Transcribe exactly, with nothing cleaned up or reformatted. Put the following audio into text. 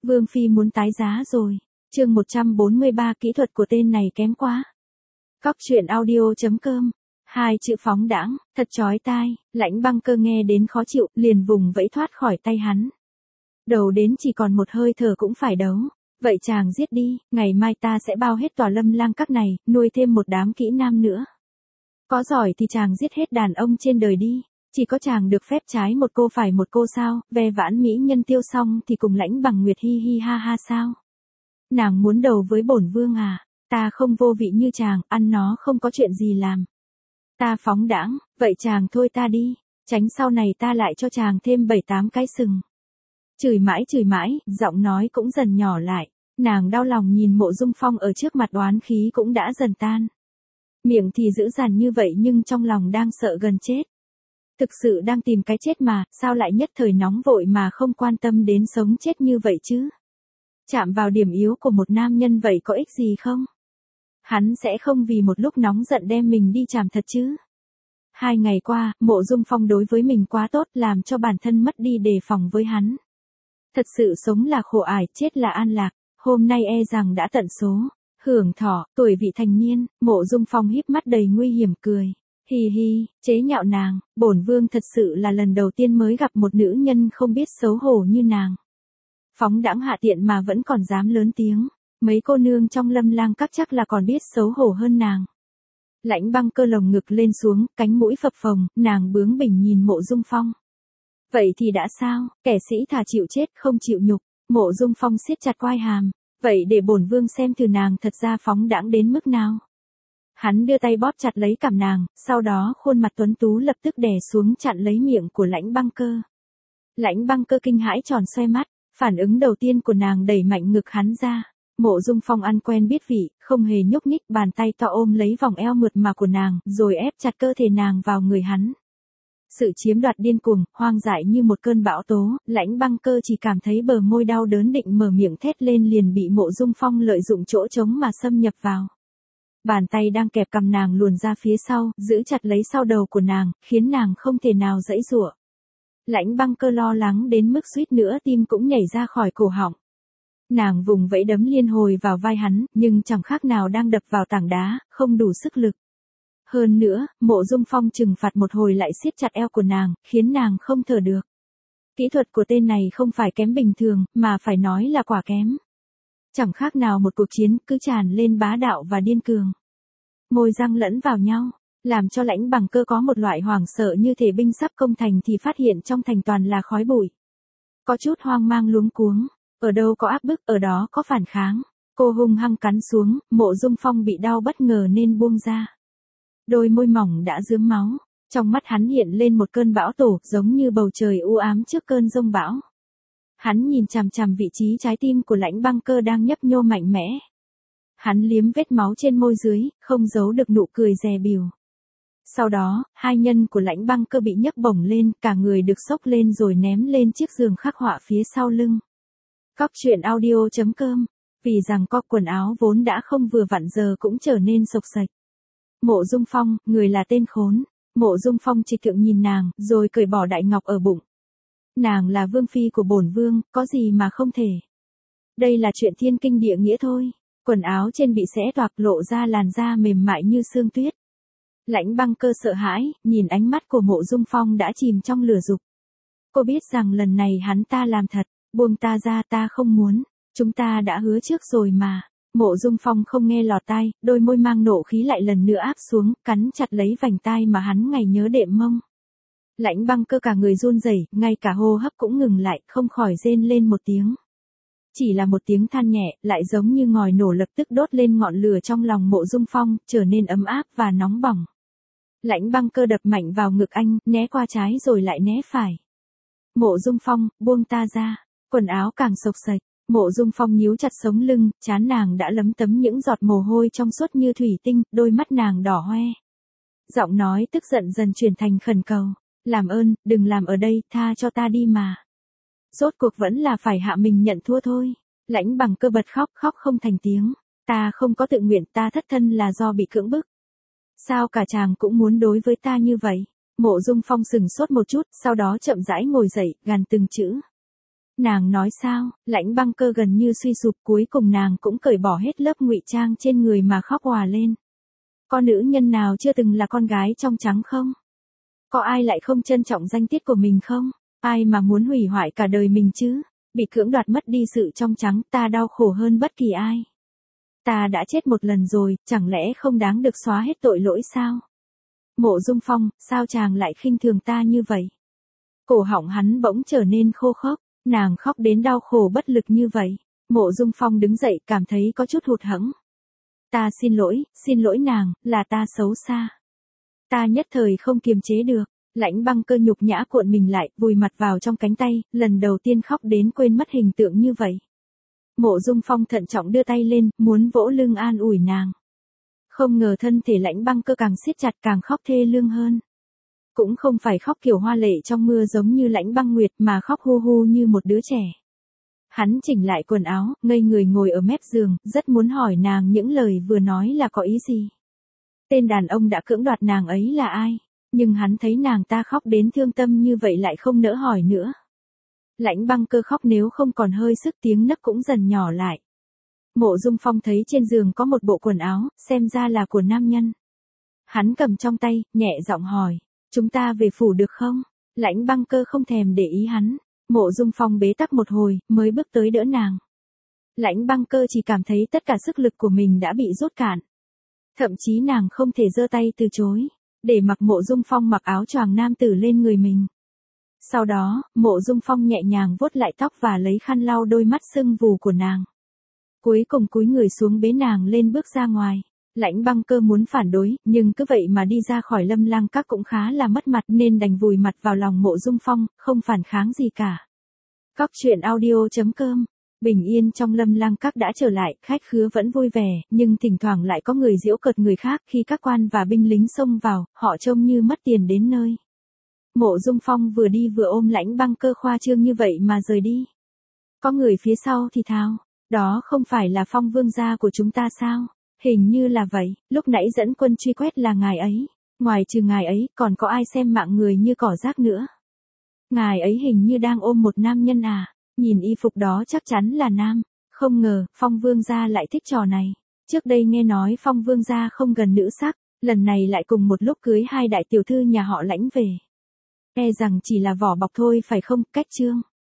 Vương Phi muốn tái giá rồi. Chương một trăm bốn mươi ba kỹ thuật của tên này kém quá. Cóc truyện audio chấm com. Hai chữ phóng đãng, thật chói tai, Lãnh Băng Cơ nghe đến khó chịu, liền vùng vẫy thoát khỏi tay hắn. Đầu đến chỉ còn một hơi thở cũng phải đấu. Vậy chàng giết đi, ngày mai ta sẽ bao hết tòa Lâm Lang các này, nuôi thêm một đám kỹ nam nữa. Có giỏi thì chàng giết hết đàn ông trên đời đi. Chỉ có chàng được phép trái một cô phải một cô sao, ve vãn mỹ nhân tiêu xong thì cùng Lãnh Bằng Nguyệt hi hi ha ha sao. Nàng muốn đầu với bổn vương à, ta không vô vị như chàng, ăn nó không có chuyện gì làm. Ta phóng đãng, vậy chàng thôi ta đi, tránh sau này ta lại cho chàng thêm bảy tám cái sừng. Chửi mãi chửi mãi, giọng nói cũng dần nhỏ lại, nàng đau lòng nhìn Mộ Dung Phong ở trước mặt oán khí cũng đã dần tan. Miệng thì dữ dằn như vậy nhưng trong lòng đang sợ gần chết. Thực sự đang tìm cái chết mà, sao lại nhất thời nóng vội mà không quan tâm đến sống chết như vậy chứ? Chạm vào điểm yếu của một nam nhân vậy có ích gì không? Hắn sẽ không vì một lúc nóng giận đem mình đi chàm thật chứ? Hai ngày qua, Mộ Dung Phong đối với mình quá tốt làm cho bản thân mất đi đề phòng với hắn. Thật sự sống là khổ ải, chết là an lạc, hôm nay e rằng đã tận số. Hưởng thọ, tuổi vị thành niên, Mộ Dung Phong híp mắt đầy nguy hiểm cười. Hi hi, chế nhạo nàng, bổn vương thật sự là lần đầu tiên mới gặp một nữ nhân không biết xấu hổ như nàng. Phóng đãng hạ tiện mà vẫn còn dám lớn tiếng, mấy cô nương trong Lâm Lang các chắc là còn biết xấu hổ hơn nàng. Lãnh Băng Cơ lồng ngực lên xuống, cánh mũi phập phồng, nàng bướng bỉnh nhìn Mộ Dung Phong. Vậy thì đã sao, kẻ sĩ thà chịu chết không chịu nhục. Mộ Dung Phong siết chặt quai hàm, vậy để bổn vương xem thử nàng thật ra phóng đãng đến mức nào. Hắn đưa tay bóp chặt lấy cằm nàng, sau đó khuôn mặt tuấn tú lập tức đè xuống chặn lấy miệng của Lãnh Băng Cơ. Lãnh Băng Cơ kinh hãi tròn xoe mắt, phản ứng đầu tiên của nàng đẩy mạnh ngực hắn ra. Mộ Dung Phong ăn quen biết vị, không hề nhúc nhích, bàn tay to ôm lấy vòng eo mượt mà của nàng, rồi ép chặt cơ thể nàng vào người hắn. Sự chiếm đoạt điên cuồng, hoang dại như một cơn bão tố, Lãnh Băng Cơ chỉ cảm thấy bờ môi đau đớn, định mở miệng thét lên liền bị Mộ Dung Phong lợi dụng chỗ trống mà xâm nhập vào. Bàn tay đang kẹp cằm nàng luồn ra phía sau, giữ chặt lấy sau đầu của nàng, khiến nàng không thể nào giãy giụa. Lãnh Băng Cơ lo lắng đến mức suýt nữa tim cũng nhảy ra khỏi cổ họng. Nàng vùng vẫy đấm liên hồi vào vai hắn, nhưng chẳng khác nào đang đập vào tảng đá, không đủ sức lực. Hơn nữa, Mộ Dung Phong trừng phạt một hồi lại siết chặt eo của nàng, khiến nàng không thở được. Kỹ thuật của tên này không phải kém bình thường, mà phải nói là quả kém. Chẳng khác nào một cuộc chiến, cứ tràn lên bá đạo và điên cường. Môi răng lẫn vào nhau, làm cho Lãnh Bằng Cơ có một loại hoảng sợ như thể binh sắp công thành thì phát hiện trong thành toàn là khói bụi. Có chút hoang mang luống cuống, ở đâu có áp bức, ở đó có phản kháng. Cô hung hăng cắn xuống, Mộ Dung Phong bị đau bất ngờ nên buông ra. Đôi môi mỏng đã rướm máu, trong mắt hắn hiện lên một cơn bão tổ, giống như bầu trời u ám trước cơn giông bão. Hắn nhìn chằm chằm vị trí trái tim của Lãnh Băng Cơ đang nhấp nhô mạnh mẽ. Hắn liếm vết máu trên môi dưới, không giấu được nụ cười dè bỉu. Sau đó, hai nhân của Lãnh Băng Cơ bị nhấc bổng lên, cả người được xốc lên rồi ném lên chiếc giường khắc họa phía sau lưng. Cóc truyện audio chấm com. Vì rằng co quần áo vốn đã không vừa vặn giờ cũng trở nên xộc xệch. Mộ Dung Phong, người là tên khốn. Mộ Dung Phong trịch thượng nhìn nàng, rồi cởi bỏ đại ngọc ở bụng. Nàng là vương phi của bổn vương, có gì mà không thể. Đây là chuyện thiên kinh địa nghĩa thôi. Quần áo trên bị xé toạc, lộ ra làn da mềm mại như sương tuyết. Lãnh Băng Cơ sợ hãi, nhìn ánh mắt của Mộ Dung Phong đã chìm trong lửa dục. Cô biết rằng lần này hắn ta làm thật, buông ta ra, ta không muốn, chúng ta đã hứa trước rồi mà. Mộ Dung Phong không nghe lọt tai, đôi môi mang nộ khí lại lần nữa áp xuống, cắn chặt lấy vành tai mà hắn ngày nhớ đệm mông. Lãnh Băng Cơ cả người run rẩy, ngay cả hô hấp cũng ngừng lại, không khỏi rên lên một tiếng. Chỉ là một tiếng than nhẹ, lại giống như ngòi nổ lập tức đốt lên ngọn lửa trong lòng Mộ Dung Phong, trở nên ấm áp và nóng bỏng. Lãnh Băng Cơ đập mạnh vào ngực anh, né qua trái rồi lại né phải. Mộ Dung Phong, buông ta ra. Quần áo càng xộc xệch. Mộ Dung Phong nhíu chặt sống lưng, trán nàng đã lấm tấm những giọt mồ hôi trong suốt như thủy tinh, đôi mắt nàng đỏ hoe. Giọng nói tức giận dần chuyển thành khẩn cầu. Làm ơn, đừng làm ở đây, tha cho ta đi mà. Rốt cuộc vẫn là phải hạ mình nhận thua thôi. Lãnh Bằng Cơ bật khóc, khóc không thành tiếng. Ta không có tự nguyện, ta thất thân là do bị cưỡng bức. Sao cả chàng cũng muốn đối với ta như vậy? Mộ Dung Phong sừng sốt một chút, sau đó chậm rãi ngồi dậy, gằn từng chữ. Nàng nói sao, Lãnh Băng Cơ gần như suy sụp, cuối cùng nàng cũng cởi bỏ hết lớp ngụy trang trên người mà khóc òa lên. Có nữ nhân nào chưa từng là con gái trong trắng không? Có ai lại không trân trọng danh tiết của mình không? Ai mà muốn hủy hoại cả đời mình chứ? Bị cưỡng đoạt mất đi sự trong trắng, ta đau khổ hơn bất kỳ ai. Ta đã chết một lần rồi, chẳng lẽ không đáng được xóa hết tội lỗi sao? Mộ Dung Phong, sao chàng lại khinh thường ta như vậy? Cổ họng hắn bỗng trở nên khô khốc, nàng khóc đến đau khổ bất lực như vậy. Mộ Dung Phong đứng dậy, cảm thấy có chút hụt hẫng. Ta xin lỗi, xin lỗi nàng, là ta xấu xa. Ta nhất thời không kiềm chế được. Lãnh Băng Cơ nhục nhã cuộn mình lại, vùi mặt vào trong cánh tay, lần đầu tiên khóc đến quên mất hình tượng như vậy. Mộ Dung Phong thận trọng đưa tay lên, muốn vỗ lưng an ủi nàng. Không ngờ thân thể Lãnh Băng Cơ càng siết chặt, càng khóc thê lương hơn. Cũng không phải khóc kiểu hoa lệ trong mưa giống như Lãnh Băng Nguyệt, mà khóc hu hu như một đứa trẻ. Hắn chỉnh lại quần áo, ngây người ngồi ở mép giường, rất muốn hỏi nàng những lời vừa nói là có ý gì. Tên đàn ông đã cưỡng đoạt nàng ấy là ai? Nhưng hắn thấy nàng ta khóc đến thương tâm như vậy lại không nỡ hỏi nữa. Lãnh Băng Cơ khóc nếu không còn hơi sức, tiếng nấc cũng dần nhỏ lại. Mộ Dung Phong thấy trên giường có một bộ quần áo, xem ra là của nam nhân. Hắn cầm trong tay, nhẹ giọng hỏi, chúng ta về phủ được không? Lãnh Băng Cơ không thèm để ý hắn. Mộ Dung Phong bế tắc một hồi, mới bước tới đỡ nàng. Lãnh Băng Cơ chỉ cảm thấy tất cả sức lực của mình đã bị rút cạn. Thậm chí nàng không thể giơ tay từ chối, để mặc Mộ Dung Phong mặc áo choàng nam tử lên người mình. Sau đó, Mộ Dung Phong nhẹ nhàng vuốt lại tóc và lấy khăn lau đôi mắt sưng vù của nàng. Cuối cùng cúi người xuống bế nàng lên bước ra ngoài. Lãnh Băng Cơ muốn phản đối, nhưng cứ vậy mà đi ra khỏi Lâm Lang Các cũng khá là mất mặt nên đành vùi mặt vào lòng Mộ Dung Phong, không phản kháng gì cả. Cóc truyện audio chấm com. Bình yên trong Lâm Lang Các đã trở lại, khách khứa vẫn vui vẻ, nhưng thỉnh thoảng lại có người giễu cợt người khác. Khi các quan và binh lính xông vào, họ trông như mất tiền đến nơi. Mộ Dung Phong vừa đi vừa ôm Lãnh Băng Cơ khoa trương như vậy mà rời đi. Có người phía sau thì thào, đó không phải là Phong vương gia của chúng ta sao? Hình như là vậy, lúc nãy dẫn quân truy quét là ngài ấy. Ngoài trừ ngài ấy, còn có ai xem mạng người như cỏ rác nữa? Ngài ấy hình như đang ôm một nam nhân à? Nhìn y phục đó chắc chắn là nam. Không ngờ, Phong vương gia lại thích trò này. Trước đây nghe nói Phong vương gia không gần nữ sắc, lần này lại cùng một lúc cưới hai đại tiểu thư nhà họ Lãnh về. E rằng chỉ là vỏ bọc thôi phải không? Cách chương.